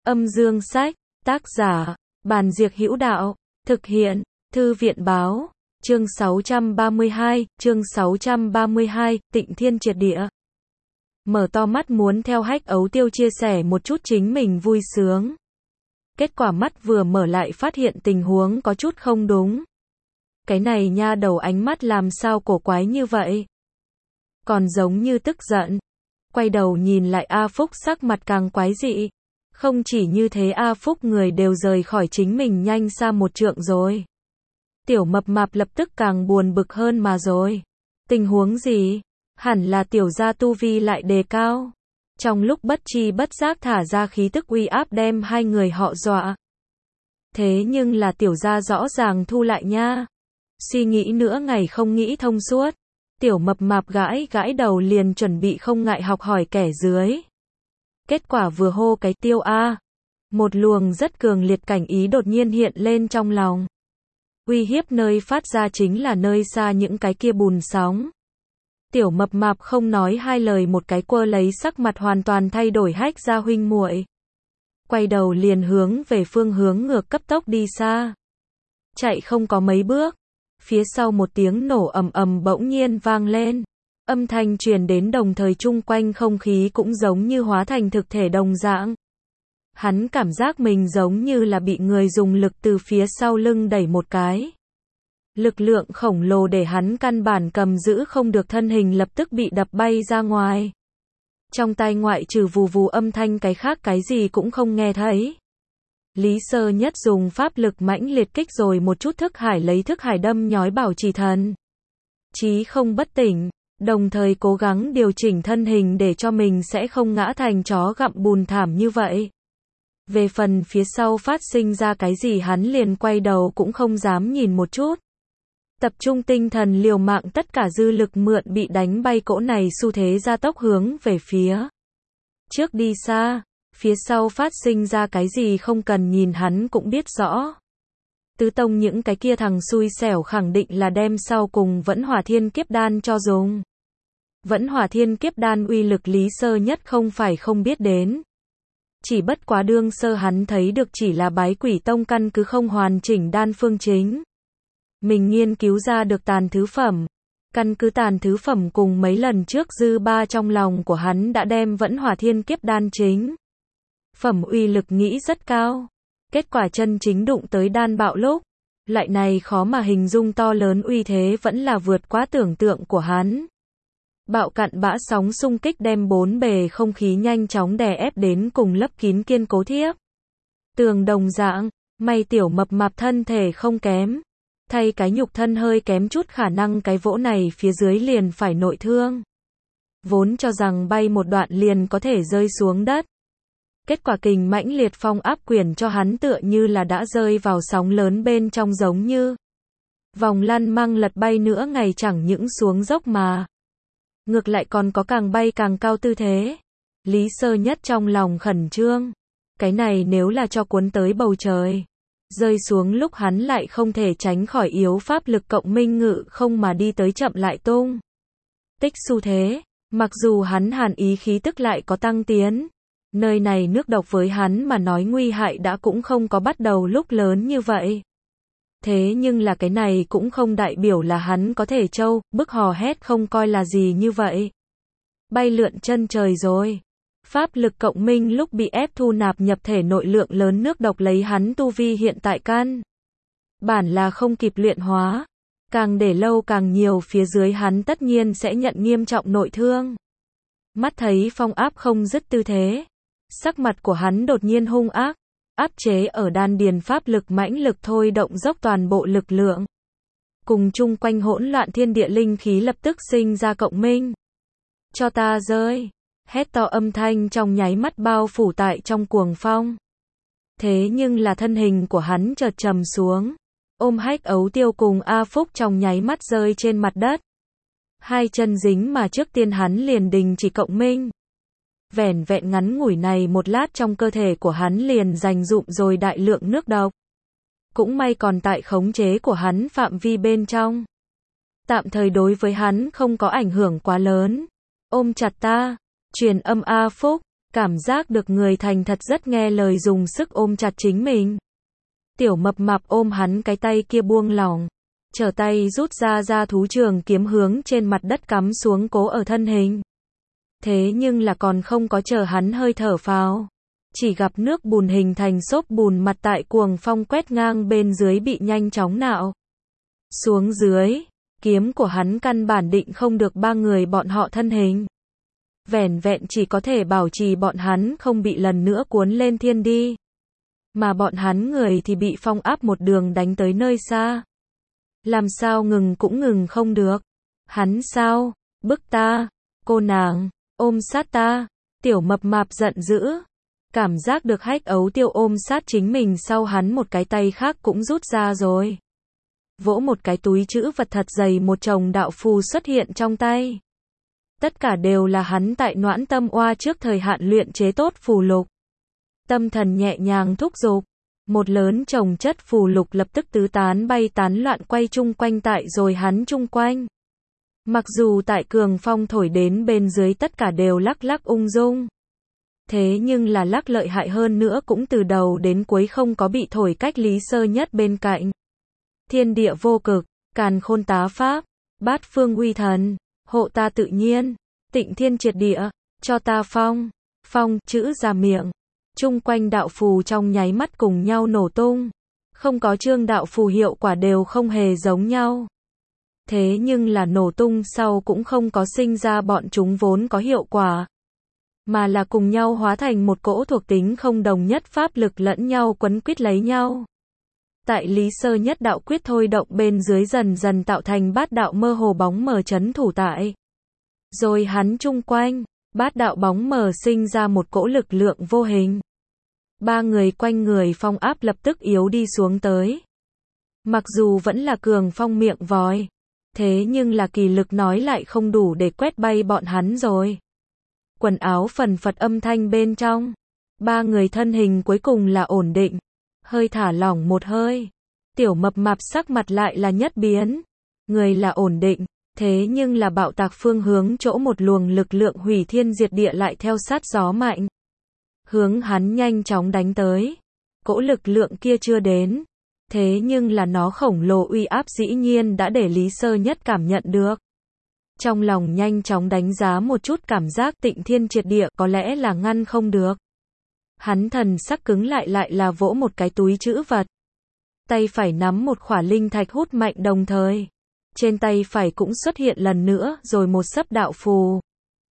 Âm dương sách, tác giả, Bàn Diệc Hữu Đạo, thực hiện, Thư viện báo, chương 632, Tịnh Thiên Triệt Địa. Mở to mắt muốn theo Hách Ấu Tiêu chia sẻ một chút chính mình vui sướng. Kết quả mắt vừa mở lại phát hiện tình huống có chút không đúng. Cái này nha đầu ánh mắt làm sao cổ quái như vậy? Còn giống như tức giận. Quay đầu nhìn lại A Phúc sắc mặt càng quái dị. Không chỉ như thế A Phúc người đều rời khỏi chính mình nhanh xa một trượng rồi. Tiểu mập mạp lập tức càng buồn bực hơn mà rồi. Tình huống gì? Hẳn là tiểu gia tu vi lại đề cao. Trong lúc bất tri bất giác thả ra khí tức uy áp đem hai người họ dọa. Thế nhưng là tiểu gia rõ ràng thu lại nha. Suy nghĩ nữa ngày không nghĩ thông suốt. Tiểu mập mạp gãi gãi đầu liền chuẩn bị không ngại học hỏi kẻ dưới. Kết quả vừa hô cái tiêu a, một luồng rất cường liệt cảnh ý đột nhiên hiện lên trong lòng. Uy hiếp nơi phát ra chính là nơi xa những cái kia bùn sóng. Tiểu mập mạp không nói hai lời một cái quơ lấy sắc mặt hoàn toàn thay đổi Hách gia huynh muội. Quay đầu liền hướng về phương hướng ngược cấp tốc đi xa. Chạy không có mấy bước. Phía sau một tiếng nổ ầm ầm bỗng nhiên vang lên. Âm thanh truyền đến đồng thời chung quanh không khí cũng giống như hóa thành thực thể đồng dạng. Hắn cảm giác mình giống như là bị người dùng lực từ phía sau lưng đẩy một cái. Lực lượng khổng lồ để hắn căn bản cầm giữ không được thân hình lập tức bị đập bay ra ngoài. Trong tai ngoại trừ vù vù âm thanh cái khác cái gì cũng không nghe thấy. Lý Sơ Nhất dùng pháp lực mãnh liệt kích rồi một chút thức hải lấy thức hải đâm nhói Bảo Trì Thần. Chí không bất tỉnh, đồng thời cố gắng điều chỉnh thân hình để cho mình sẽ không ngã thành chó gặm bùn thảm như vậy. Về phần phía sau phát sinh ra cái gì hắn liền quay đầu cũng không dám nhìn một chút. Tập trung tinh thần liều mạng tất cả dư lực mượn bị đánh bay cỗ này xu thế gia tốc hướng về phía trước đi xa. Phía sau phát sinh ra cái gì không cần nhìn hắn cũng biết rõ. Tứ tông những cái kia thằng xui xẻo khẳng định là đem sau cùng Vẫn Hỏa Thiên Kiếp Đan cho dùng. Vẫn Hỏa Thiên Kiếp Đan uy lực Lý Sơ Nhất không phải không biết đến. Chỉ bất quá đương sơ hắn thấy được chỉ là Bái Quỷ Tông căn cứ không hoàn chỉnh đan phương chính. Mình nghiên cứu ra được tàn thứ phẩm. Căn cứ tàn thứ phẩm cùng mấy lần trước dư ba trong lòng của hắn đã đem Vẫn Hỏa Thiên Kiếp Đan chính phẩm uy lực nghĩ rất cao. Kết quả chân chính đụng tới đan bạo lúc, lại này khó mà hình dung to lớn uy thế vẫn là vượt quá tưởng tượng của hắn. Bạo cặn bã sóng xung kích đem bốn bề không khí nhanh chóng đè ép đến cùng lấp kín kiên cố thiếp. Tường đồng dạng, may tiểu mập mạp thân thể không kém. Thay cái nhục thân hơi kém chút khả năng cái vỗ này phía dưới liền phải nội thương. Vốn cho rằng bay một đoạn liền có thể rơi xuống đất. Kết quả kình mãnh liệt phong áp quyền cho hắn tựa như là đã rơi vào sóng lớn bên trong giống như vòng lăn măng lật bay nữa ngày chẳng những xuống dốc mà. Ngược lại còn có càng bay càng cao tư thế. Lý Sơ Nhất trong lòng khẩn trương. Cái này nếu là cho cuốn tới bầu trời. Rơi xuống lúc hắn lại không thể tránh khỏi yếu pháp lực cộng minh ngự không mà đi tới chậm lại tung. Tích xu thế. Mặc dù hắn hàn ý khí tức lại có tăng tiến. Nơi này nước độc với hắn mà nói nguy hại đã cũng không có bắt đầu lúc lớn như vậy. Thế nhưng là cái này cũng không đại biểu là hắn có thể trâu, bức hò hét không coi là gì như vậy. Bay lượn chân trời rồi. Pháp lực cộng minh lúc bị ép thu nạp nhập thể nội lượng lớn nước độc lấy hắn tu vi hiện tại căn. Bản là không kịp luyện hóa. Càng để lâu càng nhiều phía dưới hắn tất nhiên sẽ nhận nghiêm trọng nội thương. Mắt thấy phong áp không dứt tư thế. Sắc mặt của hắn đột nhiên hung ác, áp chế ở đan điền pháp lực mãnh lực thôi động dốc toàn bộ lực lượng. Cùng chung quanh hỗn loạn thiên địa linh khí lập tức sinh ra cộng minh. Cho ta rơi, hét to âm thanh trong nháy mắt bao phủ tại trong cuồng phong. Thế nhưng là thân hình của hắn chợt trầm xuống, ôm Hách Ấu Tiêu cùng A Phúc trong nháy mắt rơi trên mặt đất. Hai chân dính mà trước tiên hắn liền đình chỉ cộng minh. Vẻn vẹn ngắn ngủi này một lát trong cơ thể của hắn liền dành dụm rồi đại lượng nước độc. Cũng may còn tại khống chế của hắn phạm vi bên trong. Tạm thời đối với hắn không có ảnh hưởng quá lớn. Ôm chặt ta, truyền âm A Phúc, cảm giác được người thành thật rất nghe lời dùng sức ôm chặt chính mình. Tiểu mập mạp ôm hắn cái tay kia buông lỏng, trở tay rút ra thú trường kiếm hướng trên mặt đất cắm xuống cố ở thân hình. Thế nhưng là còn không có chờ hắn hơi thở phào, chỉ gặp nước bùn hình thành xốp bùn mặt tại cuồng phong quét ngang bên dưới bị nhanh chóng nạo xuống dưới, kiếm của hắn căn bản định không được ba người bọn họ thân hình. Vẻn vẹn chỉ có thể bảo trì bọn hắn không bị lần nữa cuốn lên thiên đi. Mà bọn hắn người thì bị phong áp một đường đánh tới nơi xa. Làm sao ngừng cũng ngừng không được. Hắn sao? Bức ta. Cô nàng. Ôm sát ta. Tiểu mập mạp giận dữ. Cảm giác được Hách Ấu Tiêu ôm sát chính mình sau hắn một cái tay khác cũng rút ra rồi. Vỗ một cái túi trữ vật thật dày một chồng đạo phù xuất hiện trong tay. Tất cả đều là hắn tại Noãn Tâm Oa trước thời hạn luyện chế tốt phù lục. Tâm thần nhẹ nhàng thúc giục, một lớn chồng chất phù lục lập tức tứ tán bay tán loạn quay chung quanh tại rồi hắn chung quanh. Mặc dù tại cường phong thổi đến bên dưới tất cả đều lắc lắc ung dung. Thế nhưng là lắc lợi hại hơn nữa cũng từ đầu đến cuối không có bị thổi cách Lý Sơ Nhất bên cạnh. Thiên địa vô cực, càn khôn tá pháp, bát phương uy thần, hộ ta tự nhiên, tịnh thiên triệt địa, cho ta phong, phong chữ ra miệng. Chung quanh đạo phù trong nháy mắt cùng nhau nổ tung. Không có chương đạo phù hiệu quả đều không hề giống nhau. Thế nhưng là nổ tung sau cũng không có sinh ra bọn chúng vốn có hiệu quả. Mà là cùng nhau hóa thành một cỗ thuộc tính không đồng nhất pháp lực lẫn nhau quấn quýt lấy nhau. Tại Lý Sơ Nhất đạo quyết thôi động bên dưới dần dần tạo thành bát đạo mơ hồ bóng mờ chấn thủ tại. Rồi hắn chung quanh, bát đạo bóng mờ sinh ra một cỗ lực lượng vô hình. Ba người quanh người phong áp lập tức yếu đi xuống tới. Mặc dù vẫn là cường phong miệng vòi, thế nhưng là kỳ lực nói lại không đủ để quét bay bọn hắn rồi. Quần áo phần phật âm thanh bên trong, ba người thân hình cuối cùng là ổn định, hơi thả lỏng một hơi. Tiểu mập mạp sắc mặt lại là nhất biến, người là ổn định, thế nhưng là bạo tạc phương hướng chỗ một luồng lực lượng hủy thiên diệt địa lại theo sát gió mạnh. Hướng hắn nhanh chóng đánh tới. Cỗ lực lượng kia chưa đến. Thế nhưng là nó khổng lồ uy áp dĩ nhiên đã để Lý Sơ Nhất cảm nhận được. Trong lòng nhanh chóng đánh giá một chút cảm giác tịnh thiên triệt địa có lẽ là ngăn không được. Hắn thần sắc cứng lại là vỗ một cái túi trữ vật. Tay phải nắm một khỏa linh thạch hút mạnh đồng thời. Trên tay phải cũng xuất hiện lần nữa rồi một sấp đạo phù.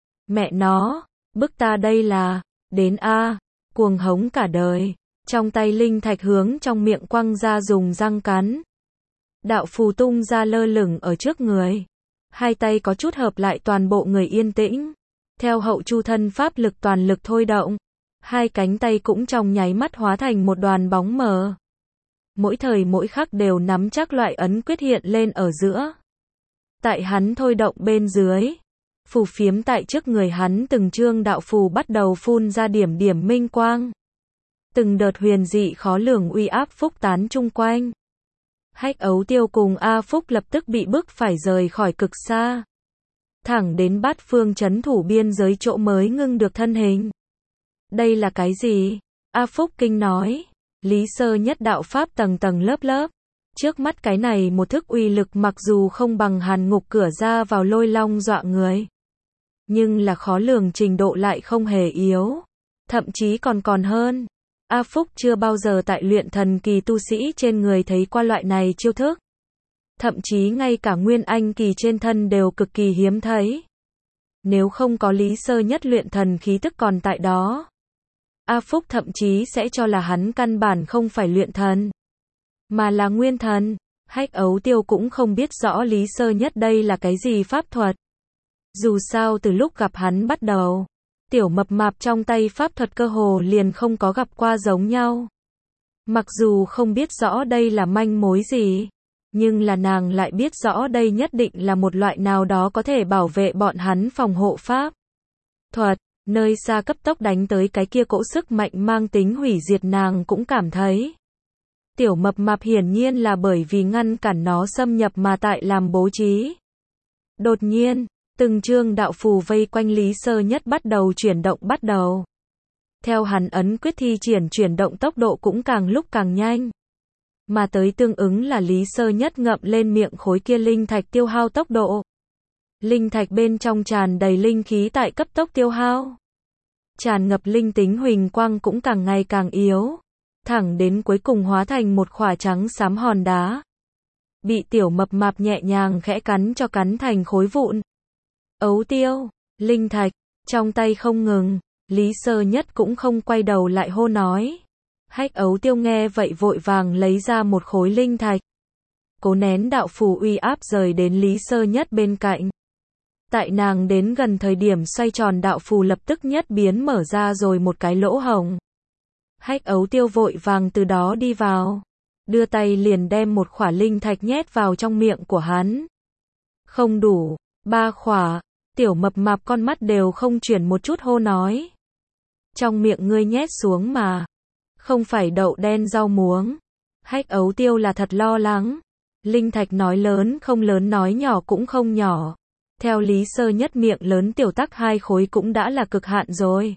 Mẹ nó, bức ta đây là... Đến a, cuồng hống cả đời. Trong tay linh thạch hướng trong miệng quăng ra dùng răng cắn. Đạo phù tung ra lơ lửng ở trước người. Hai tay có chút hợp lại toàn bộ người yên tĩnh. Theo hậu chu thân pháp lực toàn lực thôi động. Hai cánh tay cũng trong nháy mắt hóa thành một đoàn bóng mờ. Mỗi thời mỗi khắc đều nắm chắc loại ấn quyết hiện lên ở giữa. Tại hắn thôi động bên dưới. Phù phiếm tại trước người hắn từng chương đạo phù bắt đầu phun ra điểm điểm minh quang. Từng đợt huyền dị khó lường uy áp phúc tán chung quanh. Hách Ấu Tiêu cùng A Phúc lập tức bị bức phải rời khỏi cực xa. Thẳng đến bát phương chấn thủ biên giới chỗ mới ngưng được thân hình. Đây là cái gì? A Phúc kinh nói. Lý Sơ Nhất đạo pháp tầng tầng lớp lớp. Trước mắt cái này một thức uy lực mặc dù không bằng hàn ngục cửa ra vào lôi long dọa người. Nhưng là khó lường trình độ lại không hề yếu. Thậm chí còn hơn. A Phúc chưa bao giờ tại luyện thần kỳ tu sĩ trên người thấy qua loại này chiêu thức. Thậm chí ngay cả nguyên anh kỳ trên thân đều cực kỳ hiếm thấy. Nếu không có Lý Sơ Nhất luyện thần khí tức còn tại đó. A Phúc thậm chí sẽ cho là hắn căn bản không phải luyện thần. Mà là nguyên thần. Hách Ấu Tiêu cũng không biết rõ Lý Sơ Nhất đây là cái gì pháp thuật. Dù sao từ lúc gặp hắn bắt đầu, tiểu mập mạp trong tay pháp thuật cơ hồ liền không có gặp qua giống nhau. Mặc dù không biết rõ đây là manh mối gì, nhưng là nàng lại biết rõ đây nhất định là một loại nào đó có thể bảo vệ bọn hắn phòng hộ pháp thuật. Nơi xa cấp tốc đánh tới cái kia cỗ sức mạnh mang tính hủy diệt nàng cũng cảm thấy. Tiểu mập mạp hiển nhiên là bởi vì ngăn cản nó xâm nhập mà tại làm bố trí. Đột nhiên, từng chương đạo phù vây quanh Lý Sơ Nhất bắt đầu chuyển động bắt đầu. Theo hắn ấn quyết thi triển chuyển động tốc độ cũng càng lúc càng nhanh. Mà tới tương ứng là Lý Sơ Nhất ngậm lên miệng khối kia linh thạch tiêu hao tốc độ. Linh thạch bên trong tràn đầy linh khí tại cấp tốc tiêu hao. Tràn ngập linh tính huỳnh quang cũng càng ngày càng yếu. Thẳng đến cuối cùng hóa thành một khỏa trắng xám hòn đá. Bị tiểu mập mạp nhẹ nhàng khẽ cắn cho cắn thành khối vụn. Ấu tiêu, linh thạch, trong tay không ngừng. Lý Sơ Nhất cũng không quay đầu lại hô nói. Hách ấu tiêu nghe vậy vội vàng lấy ra một khối linh thạch. Cố nén đạo phù uy áp rời đến Lý Sơ Nhất bên cạnh. Tại nàng đến gần thời điểm xoay tròn đạo phù lập tức nhất biến mở ra rồi một cái lỗ hổng. Hách ấu tiêu vội vàng từ đó đi vào. Đưa tay liền đem một khỏa linh thạch nhét vào trong miệng của hắn. Không đủ, 3 khỏa, tiểu mập mạp con mắt đều không chuyển một chút hô nói. Trong miệng ngươi nhét xuống mà. Không phải đậu đen rau muống. Hách ấu tiêu là thật lo lắng. Linh thạch nói lớn không lớn nói nhỏ cũng không nhỏ. Theo Lý Sơ Nhất miệng lớn tiểu tắc 2 khối cũng đã là cực hạn rồi.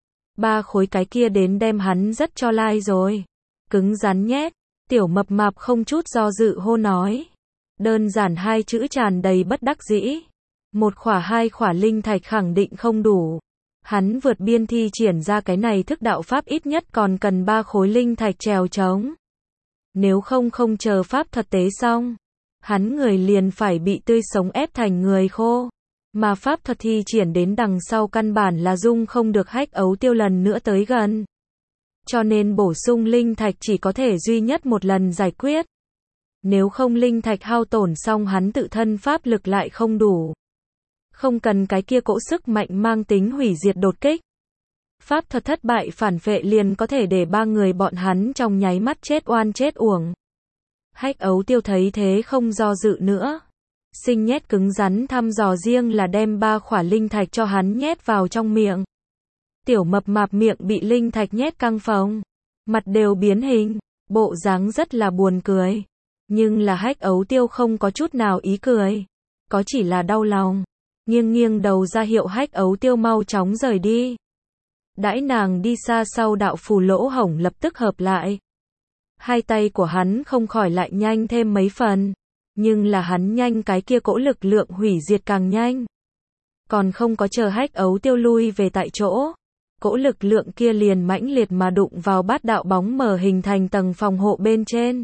3 khối cái kia đến đem hắn rất cho lai rồi. Cứng rắn nhét. Tiểu mập mạp không chút do dự hô nói. Đơn giản 2 chữ tràn đầy bất đắc dĩ. 1 khỏa 2 khỏa linh thạch khẳng định không đủ. Hắn vượt biên thi triển ra cái này thức đạo pháp ít nhất còn cần 3 khối linh thạch trèo trống. Nếu không chờ pháp thuật tế xong. Hắn người liền phải bị tươi sống ép thành người khô. Mà pháp thuật thi triển đến đằng sau căn bản là dung không được hách ấu tiêu lần nữa tới gần. Cho nên bổ sung linh thạch chỉ có thể duy nhất một lần giải quyết. Nếu không linh thạch hao tổn xong hắn tự thân pháp lực lại không đủ. Không cần cái kia cỗ sức mạnh mang tính hủy diệt đột kích. Pháp thuật thất bại phản phệ liền có thể để 3 người bọn hắn trong nháy mắt chết oan chết uổng. Hách ấu tiêu thấy thế không do dự nữa. Sinh nhét cứng rắn thăm dò riêng là đem 3 khỏa linh thạch cho hắn nhét vào trong miệng. Tiểu mập mạp miệng bị linh thạch nhét căng phồng. Mặt đều biến hình. Bộ dáng rất là buồn cười. Nhưng là hách ấu tiêu không có chút nào ý cười. Có chỉ là đau lòng. Nghiêng đầu ra hiệu hách ấu tiêu mau chóng rời đi. Đãi nàng đi xa sau đạo phù lỗ hổng lập tức hợp lại. 2 tay của hắn không khỏi lại nhanh thêm mấy phần. Nhưng là hắn nhanh cái kia cỗ lực lượng hủy diệt càng nhanh. Còn không có chờ hách ấu tiêu lui về tại chỗ. Cỗ lực lượng kia liền mãnh liệt mà đụng vào bát đạo bóng mờ hình thành tầng phòng hộ bên trên.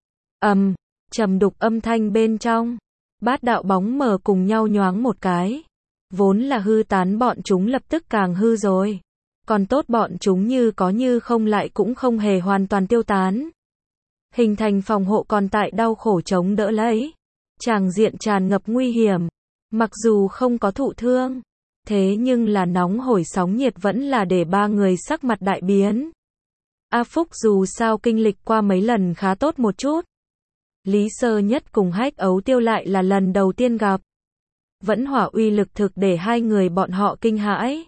Trầm đục âm thanh bên trong. Bát đạo bóng mờ cùng nhau nhoáng một cái. Vốn là hư tán bọn chúng lập tức càng hư rồi. Còn tốt bọn chúng như có như không lại cũng không hề hoàn toàn tiêu tán. Hình thành phòng hộ còn tại đau khổ chống đỡ lấy. Tràng diện tràn ngập nguy hiểm. Mặc dù không có thụ thương. Thế nhưng là nóng hổi sóng nhiệt vẫn là để 3 người sắc mặt đại biến. A Phúc dù sao kinh lịch qua mấy lần khá tốt một chút. Lý Sơ Nhất cùng hách ấu tiêu lại là lần đầu tiên gặp. Vẫn hỏa uy lực thực để 2 người bọn họ kinh hãi.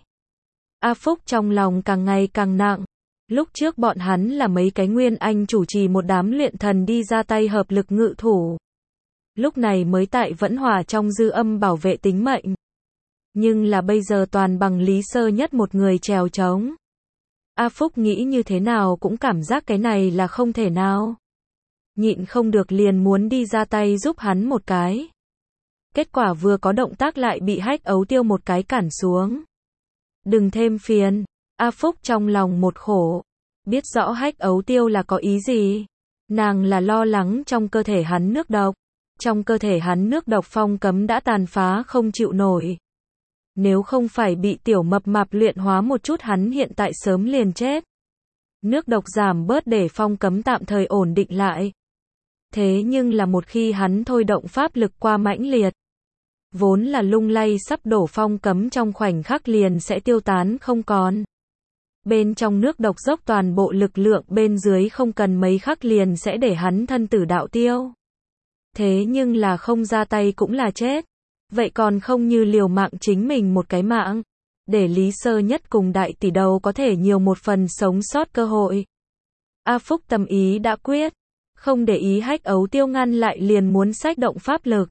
A Phúc trong lòng càng ngày càng nặng. Lúc trước bọn hắn là mấy cái nguyên anh chủ trì một đám luyện thần đi ra tay hợp lực ngự thủ. Lúc này mới tại vẫn hỏa trong dư âm bảo vệ tính mệnh. Nhưng là bây giờ toàn bằng Lý Sơ Nhất một người trèo trống. A Phúc nghĩ như thế nào cũng cảm giác cái này là không thể nào. Nhịn không được liền muốn đi ra tay giúp hắn một cái. Kết quả vừa có động tác lại bị hách ấu tiêu một cái cản xuống. Đừng thêm phiền. A Phúc trong lòng một khổ. Biết rõ hách ấu tiêu là có ý gì. Nàng là lo lắng trong cơ thể hắn nước độc. Trong cơ thể hắn nước độc phong cấm đã tàn phá không chịu nổi. Nếu không phải bị tiểu mập mạp luyện hóa một chút hắn hiện tại sớm liền chết. Nước độc giảm bớt để phong cấm tạm thời ổn định lại. Thế nhưng là một khi hắn thôi động pháp lực qua mãnh liệt. Vốn là lung lay sắp đổ phong cấm trong khoảnh khắc liền sẽ tiêu tán không còn. Bên trong nước độc dốc toàn bộ lực lượng bên dưới không cần mấy khắc liền sẽ để hắn thân tử đạo tiêu. Thế nhưng là không ra tay cũng là chết. Vậy còn không như liều mạng chính mình một cái mạng. Để Lý Sơ Nhất cùng đại tỷ đầu có thể nhiều một phần sống sót cơ hội. A Phúc tâm ý đã quyết. Không để ý hách ấu tiêu ngăn lại liền muốn xách động pháp lực.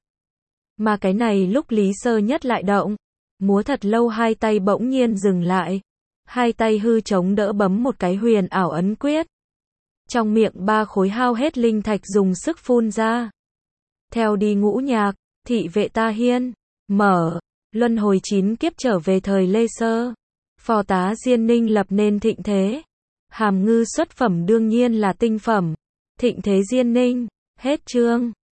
Mà cái này lúc Lý Sơ Nhất lại động. Múa thật lâu 2 tay bỗng nhiên dừng lại. Hai tay hư chống đỡ bấm một cái huyền ảo ấn quyết. Trong miệng ba khối hao hết linh thạch dùng sức phun ra. Theo đi ngũ nhạc, thị vệ Ta Hiên, mở, luân hồi 9 kiếp trở về thời Lê Sơ. Phò tá Diên Ninh lập nên thịnh thế. Hàm ngư xuất phẩm đương nhiên là tinh phẩm. Thịnh thế Diên Ninh, hết chương.